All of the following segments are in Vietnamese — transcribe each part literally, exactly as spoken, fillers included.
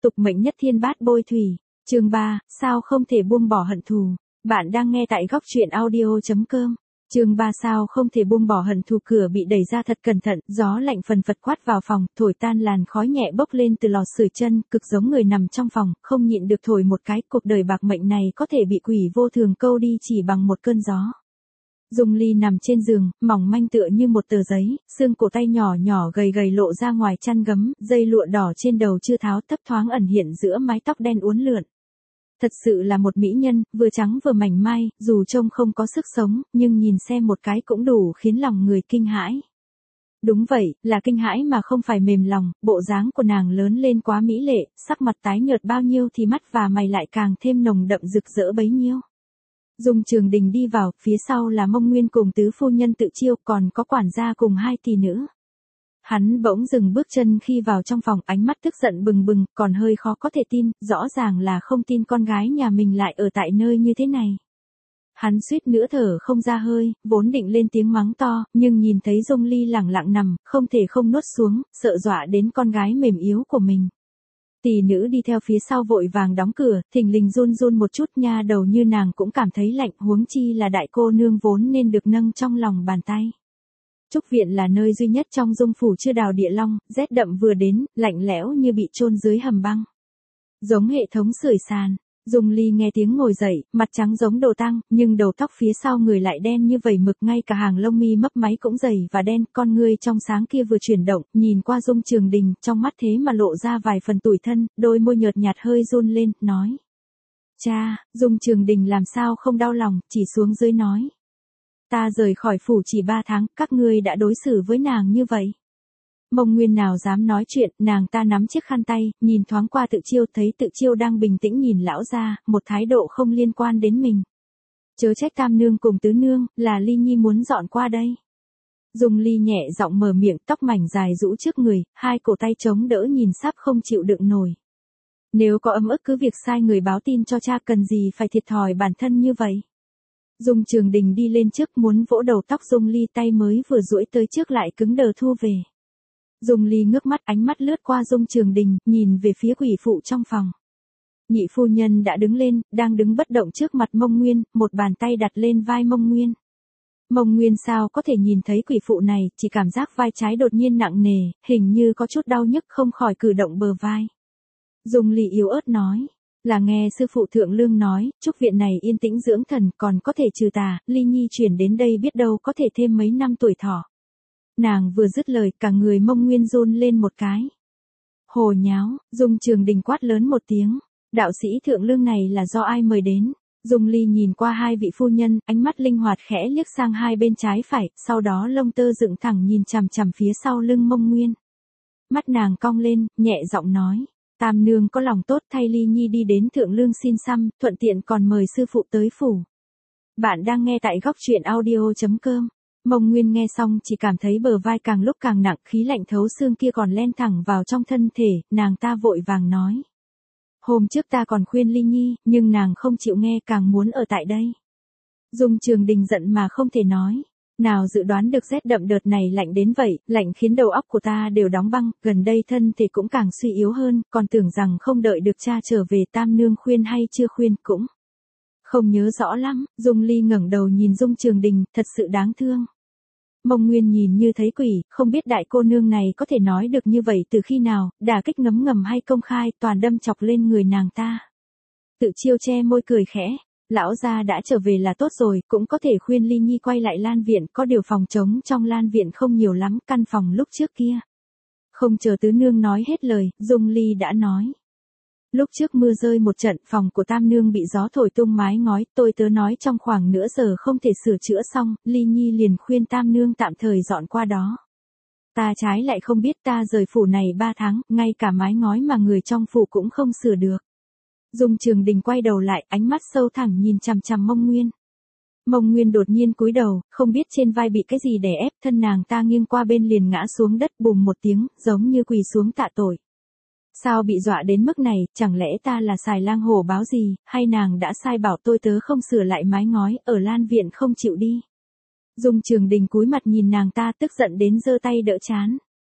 tục mệnh nhất thiên bát bôi thủy. Chương ba, sao không thể buông bỏ hận thù. Bạn đang nghe tại góc truyện audio chấm com. Chương ba sao không thể buông bỏ hận thù. Cửa bị đẩy ra thật cẩn thận, gió lạnh phần phật quát vào phòng, thổi tan làn khói nhẹ bốc lên từ lò sưởi chân, cực giống người nằm trong phòng, không nhịn được thổi một cái. Cuộc đời bạc mệnh này có thể bị quỷ vô thường câu đi chỉ bằng một cơn gió. Dung Ly nằm trên giường, mỏng manh tựa như một tờ giấy, xương cổ tay nhỏ nhỏ gầy gầy lộ ra ngoài chăn gấm, dây lụa đỏ trên đầu chưa tháo thấp thoáng ẩn hiện giữa mái tóc đen uốn lượn. Thật sự là một mỹ nhân, vừa trắng vừa mảnh mai, dù trông không có sức sống, nhưng nhìn xem một cái cũng đủ khiến lòng người kinh hãi. Đúng vậy, là kinh hãi mà không phải mềm lòng, bộ dáng của nàng lớn lên quá mỹ lệ, sắc mặt tái nhợt bao nhiêu thì mắt và mày lại càng thêm nồng đậm rực rỡ bấy nhiêu. Dung Trường Đình đi vào, phía sau là Mông Nguyên cùng tứ phu nhân tự chiêu, còn có quản gia cùng hai tỷ nữ. Hắn bỗng dừng bước chân khi vào trong phòng, ánh mắt tức giận bừng bừng, còn hơi khó có thể tin, rõ ràng là không tin con gái nhà mình lại ở tại nơi như thế này. Hắn suýt nữa thở không ra hơi, vốn định lên tiếng mắng to, nhưng nhìn thấy Dung Ly lẳng lặng nằm, không thể không nuốt xuống, sợ dọa đến con gái mềm yếu của mình. Tỷ nữ đi theo phía sau vội vàng đóng cửa, thình lình run run một chút, nha đầu như nàng cũng cảm thấy lạnh, huống chi là đại cô nương vốn nên được nâng trong lòng bàn tay. Trúc viện là nơi duy nhất trong Dung phủ chưa đào địa long, rét đậm vừa đến, lạnh lẽo như bị chôn dưới hầm băng. Giống hệ thống sưởi sàn. Dung Ly nghe tiếng ngồi dậy, mặt trắng giống đồ tang, nhưng đầu tóc phía sau người lại đen như vẩy mực, ngay cả hàng lông mi mấp máy cũng dày và đen, con ngươi trong sáng kia vừa chuyển động, nhìn qua Dung Trường Đình, trong mắt thế mà lộ ra vài phần tủi thân, đôi môi nhợt nhạt hơi run lên, nói: "Cha." Dung Trường Đình làm sao không đau lòng, chỉ xuống dưới nói: "Ta rời khỏi phủ chỉ ba tháng, các ngươi đã đối xử với nàng như vậy." Mông Nguyên nào dám nói chuyện, nàng ta nắm chiếc khăn tay, nhìn thoáng qua Tự Chiêu, thấy Tự Chiêu đang bình tĩnh nhìn lão gia, một thái độ không liên quan đến mình. Chớ trách tam nương cùng tứ nương, là Ly Nhi muốn dọn qua đây. Dung Ly nhẹ giọng mở miệng, tóc mảnh dài rũ trước người, hai cổ tay chống đỡ nhìn sắp không chịu đựng nổi. Nếu có ấm ức cứ việc sai người báo tin cho cha, cần gì phải thiệt thòi bản thân như vậy. Dung Trường Đình đi lên trước muốn vỗ đầu tóc Dung Ly, tay mới vừa duỗi tới trước lại cứng đờ thu về. Dung Ly ngước mắt, ánh mắt lướt qua Dung Trường Đình, nhìn về phía quỷ phụ trong phòng. Nhị phu nhân đã đứng lên, đang đứng bất động trước mặt Mông Nguyên, một bàn tay đặt lên vai Mông Nguyên. Mông Nguyên sao có thể nhìn thấy quỷ phụ này, chỉ cảm giác vai trái đột nhiên nặng nề, hình như có chút đau nhức, không khỏi cử động bờ vai. Dung Ly yếu ớt nói: "Là nghe sư phụ Thượng Lương nói, Trúc viện này yên tĩnh dưỡng thần, còn có thể trừ tà, Ly Nhi chuyển đến đây biết đâu có thể thêm mấy năm tuổi thọ." Nàng vừa dứt lời, cả người Mông Nguyên run lên một cái. Hồ nháo. Dung Trường Đình quát lớn một tiếng: "Đạo sĩ Thượng Lương này là do ai mời đến?" Dung Ly nhìn qua hai vị phu nhân, ánh mắt linh hoạt khẽ liếc sang hai bên trái phải, sau đó lông tơ dựng thẳng nhìn chằm chằm phía sau lưng Mông Nguyên. Mắt nàng cong lên, nhẹ giọng nói: "Tam nương có lòng tốt, thay Ly Nhi đi đến Thượng Lương xin xăm, thuận tiện còn mời sư phụ tới phủ." Bạn đang nghe tại góc truyện audio chấm com. Mông Nguyên nghe xong chỉ cảm thấy bờ vai càng lúc càng nặng, khí lạnh thấu xương kia còn len thẳng vào trong thân thể, nàng ta vội vàng nói: "Hôm trước ta còn khuyên Ly Nhi, nhưng nàng không chịu nghe, càng muốn ở tại đây." Dung Trường Đình giận mà không thể nói. Nào dự đoán được rét đậm đợt này lạnh đến vậy, lạnh khiến đầu óc của ta đều đóng băng, gần đây thân thể cũng càng suy yếu hơn, còn tưởng rằng không đợi được cha trở về, tam nương khuyên hay chưa khuyên cũng không nhớ rõ lắm. Dung Ly ngẩng đầu nhìn Dung Trường Đình, thật sự đáng thương. Mông Nguyên nhìn như thấy quỷ, không biết đại cô nương này có thể nói được như vậy từ khi nào, đả kích ngấm ngầm hay công khai, toàn đâm chọc lên người nàng ta. Tự Chiêu che môi cười khẽ: "Lão gia đã trở về là tốt rồi, cũng có thể khuyên Ly Nhi quay lại Lan viện, có điều phòng trống trong Lan viện không nhiều lắm, căn phòng lúc trước kia." Không chờ tứ nương nói hết lời, Dung Ly đã nói: "Lúc trước mưa rơi một trận, phòng của tam nương bị gió thổi tung mái ngói, tôi tớ nói trong khoảng nửa giờ không thể sửa chữa xong, Ly Nhi liền khuyên tam nương tạm thời dọn qua đó. Ta trái lại không biết, ta rời phủ này ba tháng, ngay cả mái ngói mà người trong phủ cũng không sửa được." Dung Trường Đình quay đầu lại, ánh mắt sâu thẳm nhìn chằm chằm Mông Nguyên. Mông Nguyên đột nhiên cúi đầu, không biết trên vai bị cái gì đè ép, thân nàng ta nghiêng qua bên liền ngã xuống đất, bùm một tiếng, giống như quỳ xuống tạ tội. Sao bị dọa đến mức này, chẳng lẽ ta là xài lang hổ báo gì, hay nàng đã sai bảo tôi tớ không sửa lại mái ngói, ở Lan viện không chịu đi. Dung Trường Đình cúi mặt nhìn nàng ta, tức giận đến giơ tay đỡ trán.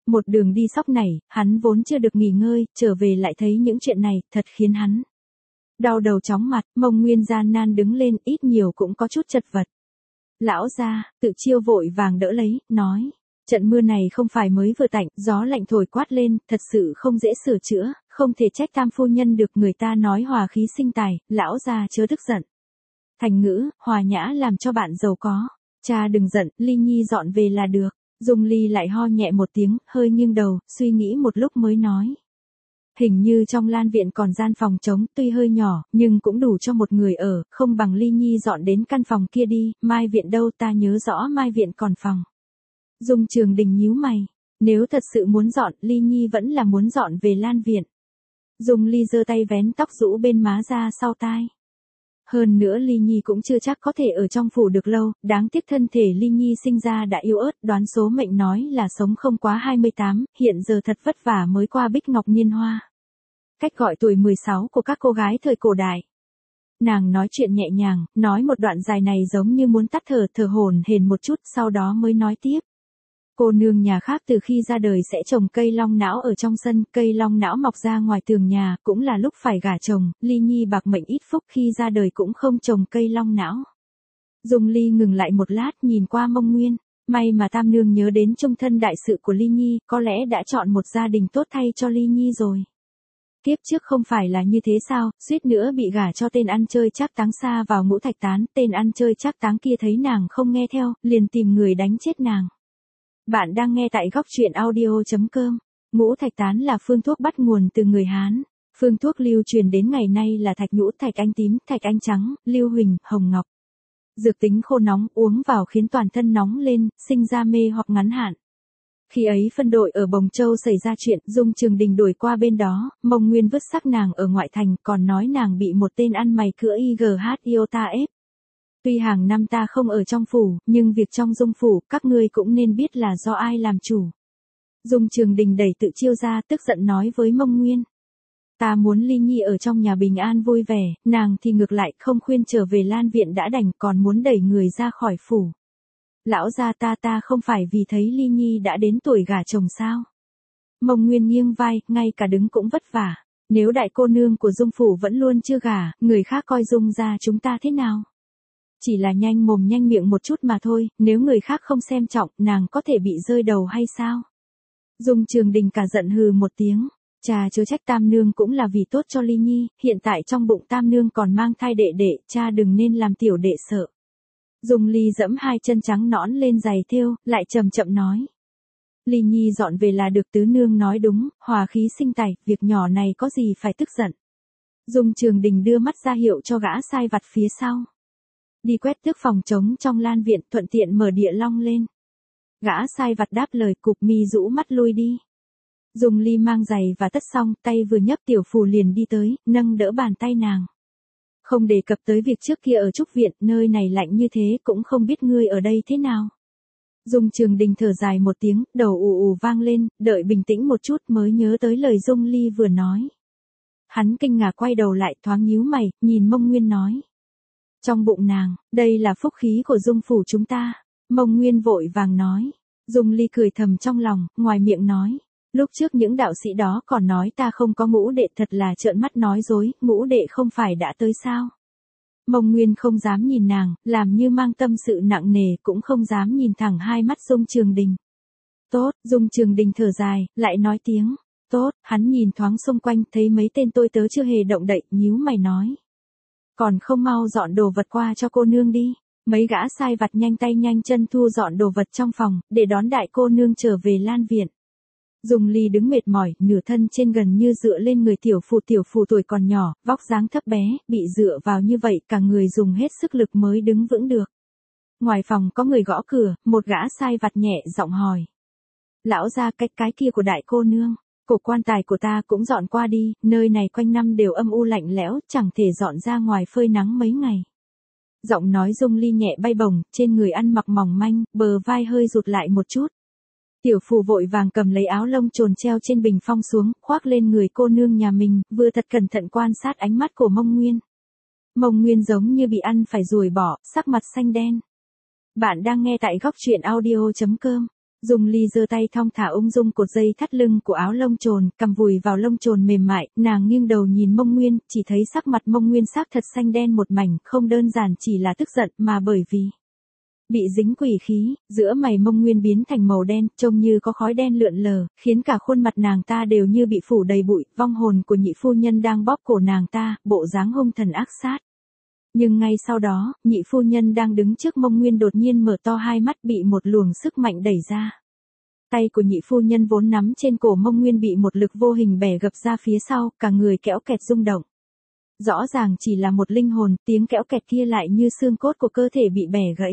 Một đường đi sóc nảy, hắn vốn chưa được nghỉ ngơi, trở về lại thấy những chuyện này, thật khiến hắn đau đầu chóng mặt. Mông Nguyên gian nan đứng lên, ít nhiều cũng có chút chật vật. Lão gia, Tự Chiêu vội vàng đỡ lấy, nói. Trận mưa này không phải mới vừa tạnh, gió lạnh thổi quát lên, thật sự không dễ sửa chữa, không thể trách tam phu nhân được, người ta nói hòa khí sinh tài, lão gia chớ tức giận. Thành ngữ, hòa nhã làm cho bạn giàu có. Cha đừng giận, Ly Nhi dọn về là được. Dung Ly lại ho nhẹ một tiếng, hơi nghiêng đầu, suy nghĩ một lúc mới nói. Hình như trong Lan viện còn gian phòng trống, tuy hơi nhỏ, nhưng cũng đủ cho một người ở, không bằng Ly Nhi dọn đến căn phòng kia đi, Mai viện đâu, ta nhớ rõ Mai viện còn phòng. Dung Trường Đình nhíu mày, nếu thật sự muốn dọn, Ly Nhi vẫn là muốn dọn về Lan viện. Dung Ly giơ tay vén tóc rũ bên má ra sau tai. Hơn nữa Ly Nhi cũng chưa chắc có thể ở trong phủ được lâu, đáng tiếc thân thể Ly Nhi sinh ra đã yếu ớt, đoán số mệnh nói là sống không quá hai mươi tám, hiện giờ thật vất vả mới qua bích ngọc niên hoa. Cách gọi tuổi mười sáu của các cô gái thời cổ đại. Nàng nói chuyện nhẹ nhàng, nói một đoạn dài này giống như muốn tắt thở, thở hổn hển một chút, sau đó mới nói tiếp. Cô nương nhà khác từ khi ra đời sẽ trồng cây long não ở trong sân, cây long não mọc ra ngoài tường nhà, cũng là lúc phải gả chồng, Ly Nhi bạc mệnh ít phúc khi ra đời cũng không trồng cây long não. Dung Ly ngừng lại một lát nhìn qua Mông Nguyên, may mà tam nương nhớ đến chung thân đại sự của Ly Nhi, có lẽ đã chọn một gia đình tốt thay cho Ly Nhi rồi. Tiếp trước không phải là như thế sao, suýt nữa bị gả cho tên ăn chơi trác táng xa vào Ngũ Thạch Tán, tên ăn chơi trác táng kia thấy nàng không nghe theo, liền tìm người đánh chết nàng. Bạn đang nghe tại góc truyện audio chấm com. Ngũ Thạch Tán là phương thuốc bắt nguồn từ người Hán. Phương thuốc lưu truyền đến ngày nay là thạch nhũ, thạch anh tím, thạch anh trắng, lưu huỳnh, hồng ngọc. Dược tính khô nóng, uống vào khiến toàn thân nóng lên, sinh ra mê hoặc ngắn hạn. Khi ấy phân đội ở Bồng Châu xảy ra chuyện, Dung Trường Đình đuổi qua bên đó, Mông Nguyên vứt xác nàng ở ngoại thành, còn nói nàng bị một tên ăn mày cữa i giê hát iota ép. Tuy hàng năm ta không ở trong phủ, nhưng việc trong Dung phủ, các ngươi cũng nên biết là do ai làm chủ. Dung Trường Đình đẩy Tự Chiêu ra, tức giận nói với Mông Nguyên. Ta muốn Ly Nhi ở trong nhà bình an vui vẻ, nàng thì ngược lại không khuyên trở về Lan viện đã đành, còn muốn đẩy người ra khỏi phủ. Lão gia ta ta không phải vì thấy Ly Nhi đã đến tuổi gả chồng sao. Mông Nguyên nghiêng vai, ngay cả đứng cũng vất vả. Nếu đại cô nương của Dung phủ vẫn luôn chưa gả, người khác coi Dung gia chúng ta thế nào? Chỉ là nhanh mồm nhanh miệng một chút mà thôi, nếu người khác không xem trọng, nàng có thể bị rơi đầu hay sao? Dung Trường Đình cả giận hừ một tiếng. Cha chớ trách tam nương cũng là vì tốt cho Ly Nhi, hiện tại trong bụng tam nương còn mang thai đệ đệ, cha đừng nên làm tiểu đệ sợ. Dung Ly dẫm hai chân trắng nõn lên giày thêu, lại chậm chậm nói. Ly Nhi dọn về là được, tứ nương nói đúng, hòa khí sinh tài, việc nhỏ này có gì phải tức giận. Dung Trường Đình đưa mắt ra hiệu cho gã sai vặt phía sau. Đi quét tước phòng trống trong Lan viện, thuận tiện mở địa long lên. Gã sai vặt đáp lời, cụp mi rũ mắt lui đi. Dung Ly mang giày và tất xong, tay vừa nhấc tiểu phù liền đi tới, nâng đỡ bàn tay nàng. Không đề cập tới việc trước kia ở Trúc Viện, nơi này lạnh như thế cũng không biết ngươi ở đây thế nào. Dung Trường Đình thở dài một tiếng, đầu ù ù vang lên, đợi bình tĩnh một chút mới nhớ tới lời Dung Ly vừa nói. Hắn kinh ngạc quay đầu lại, thoáng nhíu mày, nhìn Mông Nguyên nói. Trong bụng nàng, đây là phúc khí của Dung phủ chúng ta. Mông Nguyên vội vàng nói. Dung Ly cười thầm trong lòng, ngoài miệng nói. Lúc trước những đạo sĩ đó còn nói ta không có ngũ đệ, thật là trợn mắt nói dối, ngũ đệ không phải đã tới sao. Mông Nguyên không dám nhìn nàng, làm như mang tâm sự nặng nề, cũng không dám nhìn thẳng hai mắt Dung Trường Đình. Tốt, Dung Trường Đình thở dài, lại nói tiếng. Tốt, hắn nhìn thoáng xung quanh, thấy mấy tên tôi tớ chưa hề động đậy, nhíu mày nói. Còn không mau dọn đồ vật qua cho cô nương đi. Mấy gã sai vặt nhanh tay nhanh chân thu dọn đồ vật trong phòng, để đón đại cô nương trở về Lan viện. Dung Ly đứng mệt mỏi, nửa thân trên gần như dựa lên người tiểu phù, tiểu phù tuổi còn nhỏ, vóc dáng thấp bé, bị dựa vào như vậy, cả người dùng hết sức lực mới đứng vững được. Ngoài phòng có người gõ cửa, một gã sai vặt nhẹ giọng hỏi. Lão gia, cách cái kia của đại cô nương, cổ quan tài của ta cũng dọn qua đi, nơi này quanh năm đều âm u lạnh lẽo, chẳng thể dọn ra ngoài phơi nắng mấy ngày. Giọng nói Dung Ly nhẹ bay bổng, trên người ăn mặc mỏng manh, bờ vai hơi rụt lại một chút. Tiểu phù vội vàng cầm lấy áo lông trồn treo trên bình phong xuống, khoác lên người cô nương nhà mình, vừa thật cẩn thận quan sát ánh mắt của Mông Nguyên. Mông Nguyên giống như bị ăn phải ruồi bỏ, sắc mặt xanh đen. Bạn đang nghe tại góc truyện audio chấm com. Dung Ly giơ tay thong thả ung dung cột dây thắt lưng của áo lông trồn, cầm vùi vào lông trồn mềm mại, nàng nghiêng đầu nhìn Mông Nguyên, chỉ thấy sắc mặt Mông Nguyên sắc thật xanh đen một mảnh, không đơn giản chỉ là tức giận mà bởi vì bị dính quỷ khí, giữa mày Mông Nguyên biến thành màu đen, trông như có khói đen lượn lờ, khiến cả khuôn mặt nàng ta đều như bị phủ đầy bụi, vong hồn của nhị phu nhân đang bóp cổ nàng ta, bộ dáng hung thần ác sát. Nhưng ngay sau đó, nhị phu nhân đang đứng trước Mông Nguyên đột nhiên mở to hai mắt bị một luồng sức mạnh đẩy ra. Tay của nhị phu nhân vốn nắm trên cổ Mông Nguyên bị một lực vô hình bẻ gập ra phía sau, cả người kéo kẹt rung động. Rõ ràng chỉ là một linh hồn, tiếng kéo kẹt kia lại như xương cốt của cơ thể bị bẻ gãy.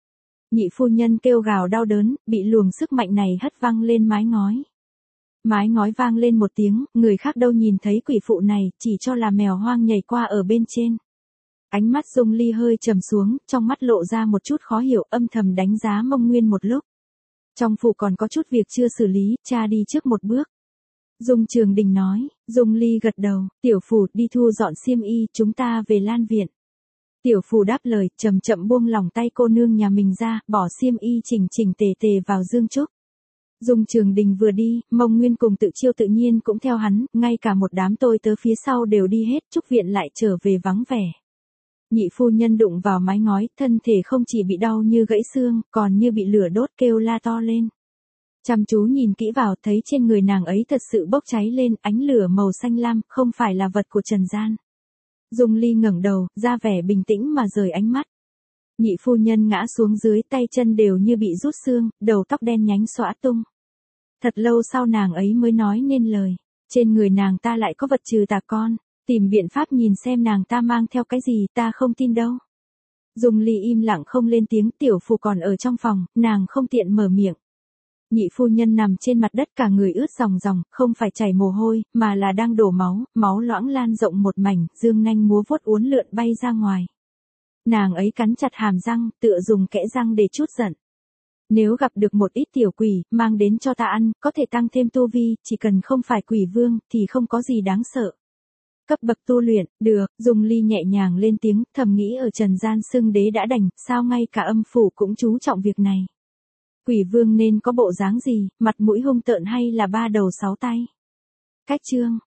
Nhị phu nhân kêu gào đau đớn, bị luồng sức mạnh này hất văng lên mái ngói. Mái ngói vang lên một tiếng, người khác đâu nhìn thấy quỷ phụ này, chỉ cho là mèo hoang nhảy qua ở bên trên. Ánh mắt Dung Ly hơi trầm xuống, trong mắt lộ ra một chút khó hiểu, âm thầm đánh giá Mông Nguyên một lúc. Trong phủ còn có chút việc chưa xử lý, cha đi trước một bước. Dung Trường Đình nói, Dung Ly gật đầu, tiểu phủ đi thu dọn xiêm y, chúng ta về Lan viện. Tiểu phủ đáp lời, chậm chậm buông lỏng tay cô nương nhà mình ra, bỏ xiêm y chỉnh chỉnh tề tề vào dương trúc. Dung Trường Đình vừa đi, Mông Nguyên cùng Tự Chiêu tự nhiên cũng theo hắn, ngay cả một đám tôi tớ phía sau đều đi hết, trúc viện lại trở về vắng vẻ. Nhị phu nhân đụng vào mái ngói, thân thể không chỉ bị đau như gãy xương, còn như bị lửa đốt kêu la to lên. Chăm chú nhìn kỹ vào, thấy trên người nàng ấy thật sự bốc cháy lên, ánh lửa màu xanh lam, không phải là vật của trần gian. Dung Ly ngẩng đầu, ra vẻ bình tĩnh mà rời ánh mắt. Nhị phu nhân ngã xuống dưới, tay chân đều như bị rút xương, đầu tóc đen nhánh xõa tung. Thật lâu sau nàng ấy mới nói nên lời, trên người nàng ta lại có vật trừ tà con. Tìm biện pháp nhìn xem nàng ta mang theo cái gì, ta không tin đâu. Dung Ly im lặng không lên tiếng, tiểu phu còn ở trong phòng, nàng không tiện mở miệng. Nhị phu nhân nằm trên mặt đất cả người ướt ròng ròng, không phải chảy mồ hôi, mà là đang đổ máu, máu loãng lan rộng một mảnh, dương nanh múa vuốt uốn lượn bay ra ngoài. Nàng ấy cắn chặt hàm răng, tựa dùng kẽ răng để trút giận. Nếu gặp được một ít tiểu quỷ, mang đến cho ta ăn, có thể tăng thêm tu vi, chỉ cần không phải quỷ vương, thì không có gì đáng sợ. Cấp bậc tu luyện, được, Dung Ly nhẹ nhàng lên tiếng, thầm nghĩ ở trần gian xưng đế đã đành, sao ngay cả âm phủ cũng chú trọng việc này. Quỷ vương nên có bộ dáng gì, mặt mũi hung tợn hay là ba đầu sáu tay. Cách chương